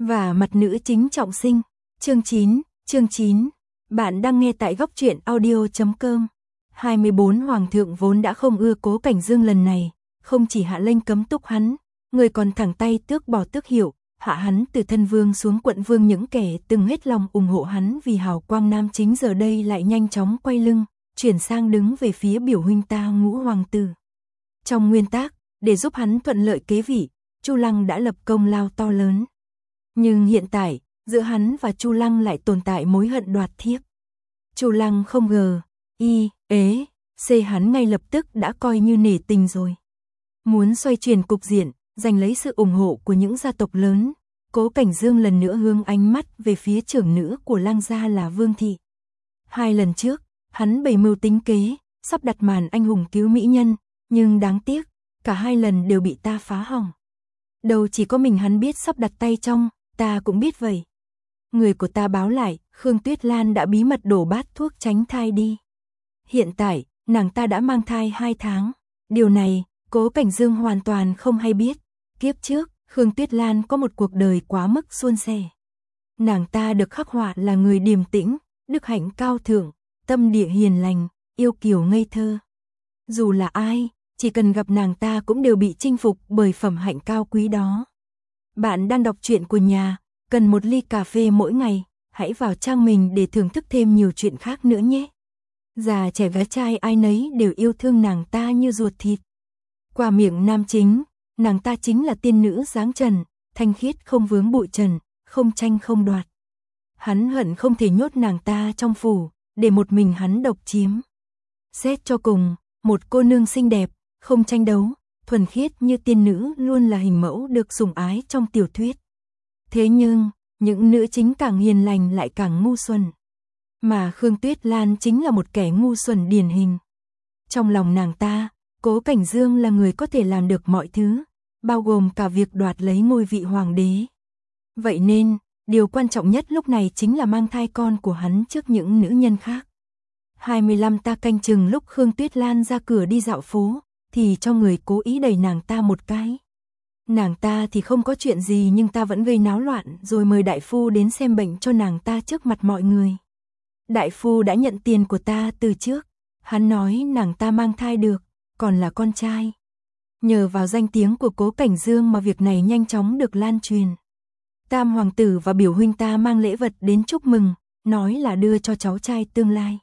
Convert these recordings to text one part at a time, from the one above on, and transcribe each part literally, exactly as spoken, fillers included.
Và mặt nữ chính trọng sinh. Chương chín, chương chín. Bạn đang nghe tại góc truyện audio chấm com. hai mươi bốn Hoàng thượng vốn đã không ưa Cố Cảnh Dương lần này, không chỉ hạ lệnh cấm túc hắn, người còn thẳng tay tước bỏ tước hiệu, hạ hắn từ thân vương xuống quận vương. Những kẻ từng hết lòng ủng hộ hắn vì hào quang nam chính giờ đây lại nhanh chóng quay lưng, chuyển sang đứng về phía biểu huynh ta Ngũ hoàng tử. Trong nguyên tắc, để giúp hắn thuận lợi kế vị, Chu Lăng đã lập công lao to lớn. Nhưng hiện tại, giữa hắn và Chu Lăng lại tồn tại mối hận đoạt thiếp. Chu Lăng không ngờ, y, ế, c hắn ngay lập tức đã coi như nể tình rồi. Muốn xoay chuyển cục diện, giành lấy sự ủng hộ của những gia tộc lớn, Cố Cảnh Dương lần nữa hướng ánh mắt về phía trưởng nữ của Lăng gia là Vương Thị. Hai lần trước, hắn bày mưu tính kế, sắp đặt màn anh hùng cứu mỹ nhân, nhưng đáng tiếc, cả hai lần đều bị ta phá hỏng. Đâu chỉ có mình hắn biết sắp đặt tay trong, ta cũng biết vậy. Người của ta báo lại, Khương Tuyết Lan đã bí mật đổ bát thuốc tránh thai đi. Hiện tại, nàng ta đã mang thai hai tháng. Điều này, Cố Cảnh Dương hoàn toàn không hay biết. Kiếp trước, Khương Tuyết Lan có một cuộc đời quá mức suôn sẻ. Nàng ta được khắc họa là người điềm tĩnh, đức hạnh cao thượng, tâm địa hiền lành, yêu kiều ngây thơ. Dù là ai, chỉ cần gặp nàng ta cũng đều bị chinh phục bởi phẩm hạnh cao quý đó. Bạn đang đọc truyện của nhà, cần một ly cà phê mỗi ngày, hãy vào trang mình để thưởng thức thêm nhiều chuyện khác nữa nhé. Già trẻ gái trai ai nấy đều yêu thương nàng ta như ruột thịt. Qua miệng nam chính, nàng ta chính là tiên nữ dáng trần, thanh khiết không vướng bụi trần, không tranh không đoạt. Hắn hận không thể nhốt nàng ta trong phủ, để một mình hắn độc chiếm. Xét cho cùng, một cô nương xinh đẹp, không tranh đấu, thuần khiết như tiên nữ luôn là hình mẫu được sủng ái trong tiểu thuyết. Thế nhưng, những nữ chính càng hiền lành lại càng ngu xuẩn. Mà Khương Tuyết Lan chính là một kẻ ngu xuẩn điển hình. Trong lòng nàng ta, Cố Cảnh Dương là người có thể làm được mọi thứ, bao gồm cả việc đoạt lấy ngôi vị hoàng đế. Vậy nên, điều quan trọng nhất lúc này chính là mang thai con của hắn trước những nữ nhân khác. hai mươi lăm ta canh chừng lúc Khương Tuyết Lan ra cửa đi dạo phố, thì cho người cố ý đẩy nàng ta một cái. Nàng ta thì không có chuyện gì nhưng ta vẫn gây náo loạn rồi mời đại phu đến xem bệnh cho nàng ta trước mặt mọi người. Đại phu đã nhận tiền của ta từ trước, hắn nói nàng ta mang thai được, còn là con trai. Nhờ vào danh tiếng của Cố Cảnh Dương mà việc này nhanh chóng được lan truyền. Tam hoàng tử và biểu huynh ta mang lễ vật đến chúc mừng, nói là đưa cho cháu trai tương lai.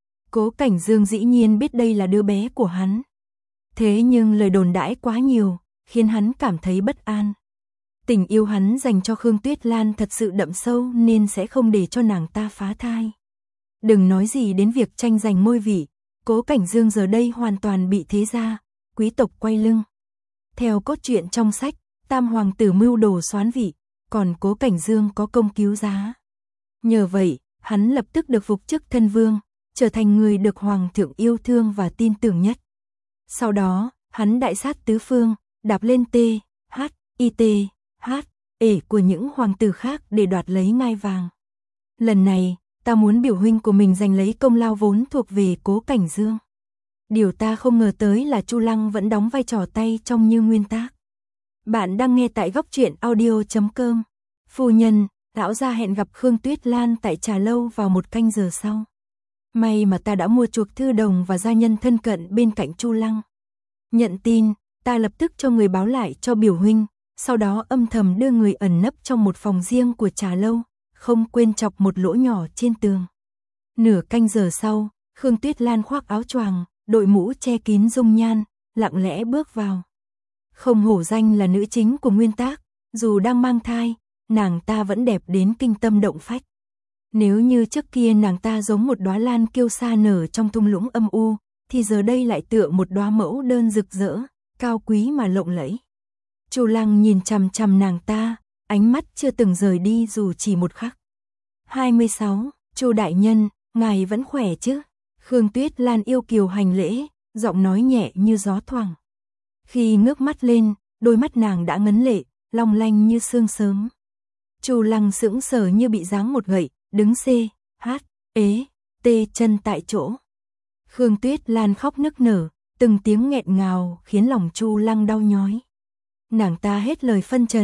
Cố Cảnh Dương dĩ nhiên biết đây là đứa bé của hắn. Thế nhưng lời đồn đãi quá nhiều, khiến hắn cảm thấy bất an. Tình yêu hắn dành cho Khương Tuyết Lan thật sự đậm sâu nên sẽ không để cho nàng ta phá thai. Đừng nói gì đến việc tranh giành ngôi vị, Cố Cảnh Dương giờ đây hoàn toàn bị thế gia, quý tộc quay lưng. Theo cốt truyện trong sách, Tam hoàng tử mưu đồ soán vị, còn Cố Cảnh Dương có công cứu giá. Nhờ vậy, hắn lập tức được phục chức thân vương, trở thành người được hoàng thượng yêu thương và tin tưởng nhất. Sau đó, hắn đại sát tứ phương, đạp lên T, H, I T, H, ể của những hoàng tử khác để đoạt lấy ngai vàng. Lần này, ta muốn biểu huynh của mình giành lấy công lao vốn thuộc về Cố Cảnh Dương. Điều ta không ngờ tới là Chu Lăng vẫn đóng vai trò tay trong như nguyên tác. Bạn đang nghe tại góc truyện audio chấm com. Phu nhân, lão gia hẹn gặp Khương Tuyết Lan tại trà lâu vào một canh giờ sau. May mà ta đã mua chuộc thư đồng và gia nhân thân cận bên cạnh Chu Lăng. Nhận tin, ta lập tức cho người báo lại cho biểu huynh, sau đó âm thầm đưa người ẩn nấp trong một phòng riêng của trà lâu, không quên chọc một lỗ nhỏ trên tường. Nửa canh giờ sau, Khương Tuyết Lan khoác áo choàng, đội mũ che kín dung nhan, lặng lẽ bước vào. Không hổ danh là nữ chính của nguyên tác, dù đang mang thai, nàng ta vẫn đẹp đến kinh tâm động phách. Nếu như trước kia nàng ta giống một đóa lan kiêu sa nở trong thung lũng âm u, thì giờ đây lại tựa một đóa mẫu đơn rực rỡ, cao quý mà lộng lẫy. Chu Lăng nhìn chằm chằm nàng ta, ánh mắt chưa từng rời đi dù chỉ một khắc. hai mươi sáu, Chu đại nhân, ngài vẫn khỏe chứ? Khương Tuyết Lan yêu kiều hành lễ, giọng nói nhẹ như gió thoảng. Khi ngước mắt lên, đôi mắt nàng đã ngấn lệ, long lanh như sương sớm. Chu Lăng sững sờ như bị giáng một gậy, đứng C, H, ế, T chân tại chỗ. Khương Tuyết Lan khóc nức nở, từng tiếng nghẹn ngào khiến lòng Chu Lăng đau nhói. Nàng ta hết lời phân trần,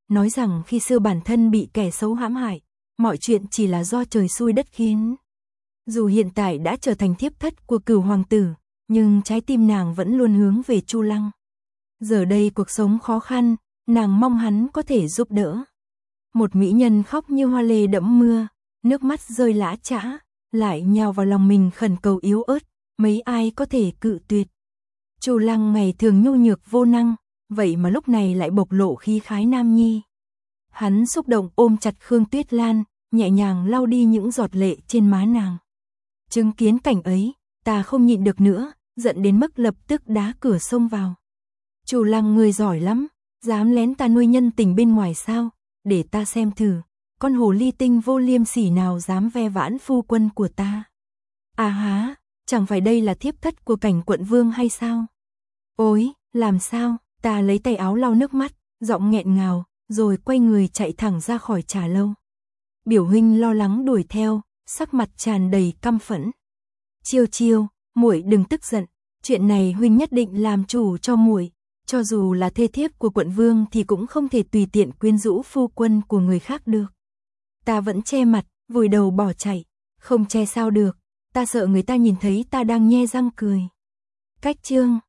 nói rằng khi xưa bản thân bị kẻ xấu hãm hại, mọi chuyện chỉ là do trời xui đất khiến. Dù hiện tại đã trở thành thiếp thất của Cửu hoàng tử, nhưng trái tim nàng vẫn luôn hướng về Chu Lăng. Giờ đây cuộc sống khó khăn, nàng mong hắn có thể giúp đỡ. Một mỹ nhân khóc như hoa lê đẫm mưa, nước mắt rơi lã chã, lại nhào vào lòng mình khẩn cầu yếu ớt, mấy ai có thể cự tuyệt. Chu Lăng ngày thường nhu nhược vô năng, vậy mà lúc này lại bộc lộ khí khái nam nhi. Hắn xúc động ôm chặt Khương Tuyết Lan, nhẹ nhàng lau đi những giọt lệ trên má nàng. Chứng kiến cảnh ấy, ta không nhịn được nữa, giận đến mức lập tức đá cửa xông vào. Chu Lăng người giỏi lắm, dám lén ta nuôi nhân tình bên ngoài sao, để ta xem thử, con hồ ly tinh vô liêm sỉ nào dám ve vãn phu quân của ta. À há, chẳng phải đây là thiếp thất của Cảnh quận vương hay sao? Ôi, làm sao? Ta lấy tay áo lau nước mắt, giọng nghẹn ngào, rồi quay người chạy thẳng ra khỏi trà lâu. Biểu huynh lo lắng đuổi theo, sắc mặt tràn đầy căm phẫn. Chiêu chiêu, muội đừng tức giận, chuyện này huynh nhất định làm chủ cho muội, cho dù là thê thiếp của quận vương thì cũng không thể tùy tiện quyến rũ phu quân của người khác được. Ta vẫn che mặt, vùi đầu bỏ chạy, không che sao được, ta sợ người ta nhìn thấy ta đang nhe răng cười. Cách chương